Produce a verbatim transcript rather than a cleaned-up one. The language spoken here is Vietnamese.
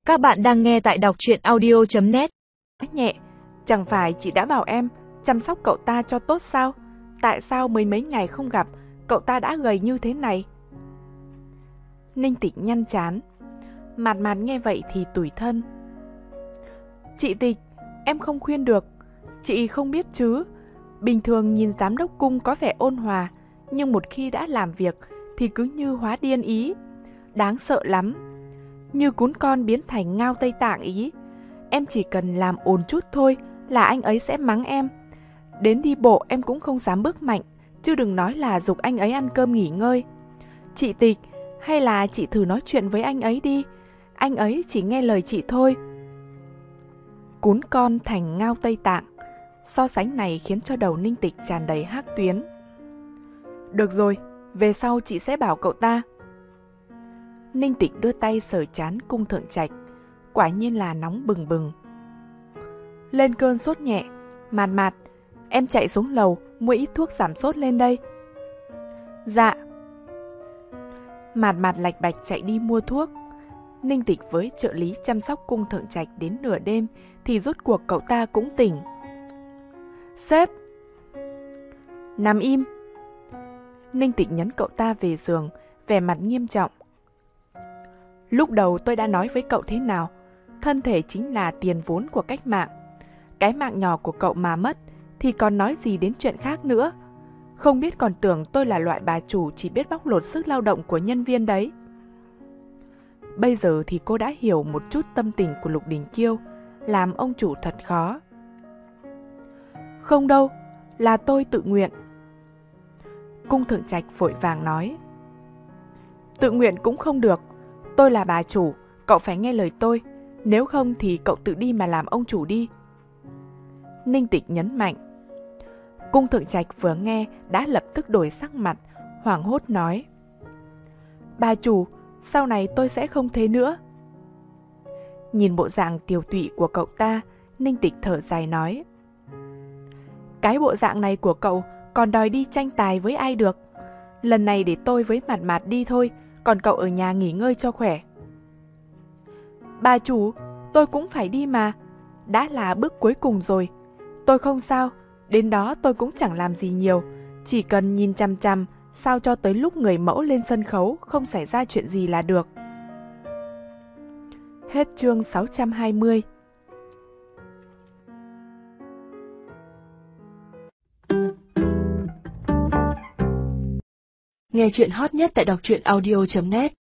Các bạn đang nghe tại đọc truyện audio chấm net. Nhẹ, chẳng phải chị đã bảo em chăm sóc cậu ta cho tốt sao? Tại sao mới mấy ngày không gặp, cậu ta đã gầy như thế này? Ninh Tịch nhăn trán. Mạt Mạt nghe vậy thì tủi thân. Chị Tịch, em không khuyên được. Chị không biết chứ. Bình thường nhìn giám đốc cung có vẻ ôn hòa, nhưng một khi đã làm việc thì cứ như hóa điên ý. Đáng sợ lắm. Như cún con biến thành ngao Tây Tạng ý. Em chỉ cần làm ồn chút thôi là anh ấy sẽ mắng em. Đến đi bộ em cũng không dám bước mạnh, chứ đừng nói là giục anh ấy ăn cơm nghỉ ngơi. Chị Tịch, hay là chị thử nói chuyện với anh ấy đi. Anh ấy chỉ nghe lời chị thôi. Cún con thành ngao Tây Tạng. So sánh này khiến cho đầu Ninh Tịch tràn đầy hắc tuyến. Được rồi, về sau chị sẽ bảo cậu ta. Ninh Tịch đưa tay sờ trán Cung Thượng Trạch. Quả nhiên là nóng bừng bừng. Lên cơn sốt nhẹ. Mạt Mạt, em chạy xuống lầu mua ít thuốc giảm sốt lên đây. Dạ. Mạt Mạt lạch bạch chạy đi mua thuốc. Ninh Tịch với trợ lý chăm sóc Cung Thượng Trạch đến nửa đêm thì rốt cuộc cậu ta cũng tỉnh. Sếp! Nằm im! Ninh Tịch nhấn cậu ta về giường, vẻ mặt nghiêm trọng. Lúc đầu tôi đã nói với cậu thế nào, thân thể chính là tiền vốn của cách mạng. Cái mạng nhỏ của cậu mà mất thì còn nói gì đến chuyện khác nữa. Không biết còn tưởng tôi là loại bà chủ chỉ biết bóc lột sức lao động của nhân viên đấy. Bây giờ thì cô đã hiểu một chút tâm tình của Lục Đình Kiêu, làm ông chủ thật khó. Không đâu, là tôi tự nguyện. Cung Thượng Trạch vội vàng nói. Tự nguyện cũng không được. Tôi là bà chủ, cậu phải nghe lời tôi. Nếu không thì cậu tự đi mà làm ông chủ đi. Ninh Tịch nhấn mạnh. Cung Thượng Trạch vừa nghe đã lập tức đổi sắc mặt, hoảng hốt nói. Bà chủ, sau này tôi sẽ không thế nữa. Nhìn bộ dạng tiều tụy của cậu ta, Ninh Tịch thở dài nói. Cái bộ dạng này của cậu còn đòi đi tranh tài với ai được. Lần này để tôi với Mạt Mạt đi thôi, còn cậu ở nhà nghỉ ngơi cho khỏe. Bà chủ, tôi cũng phải đi mà. Đã là bước cuối cùng rồi. Tôi không sao, đến đó tôi cũng chẳng làm gì nhiều. Chỉ cần nhìn chăm chăm, sao cho tới lúc người mẫu lên sân khấu không xảy ra chuyện gì là được. Hết chương sáu trăm hai mươi. Nghe chuyện hot nhất tại đọc truyện audio chấm net.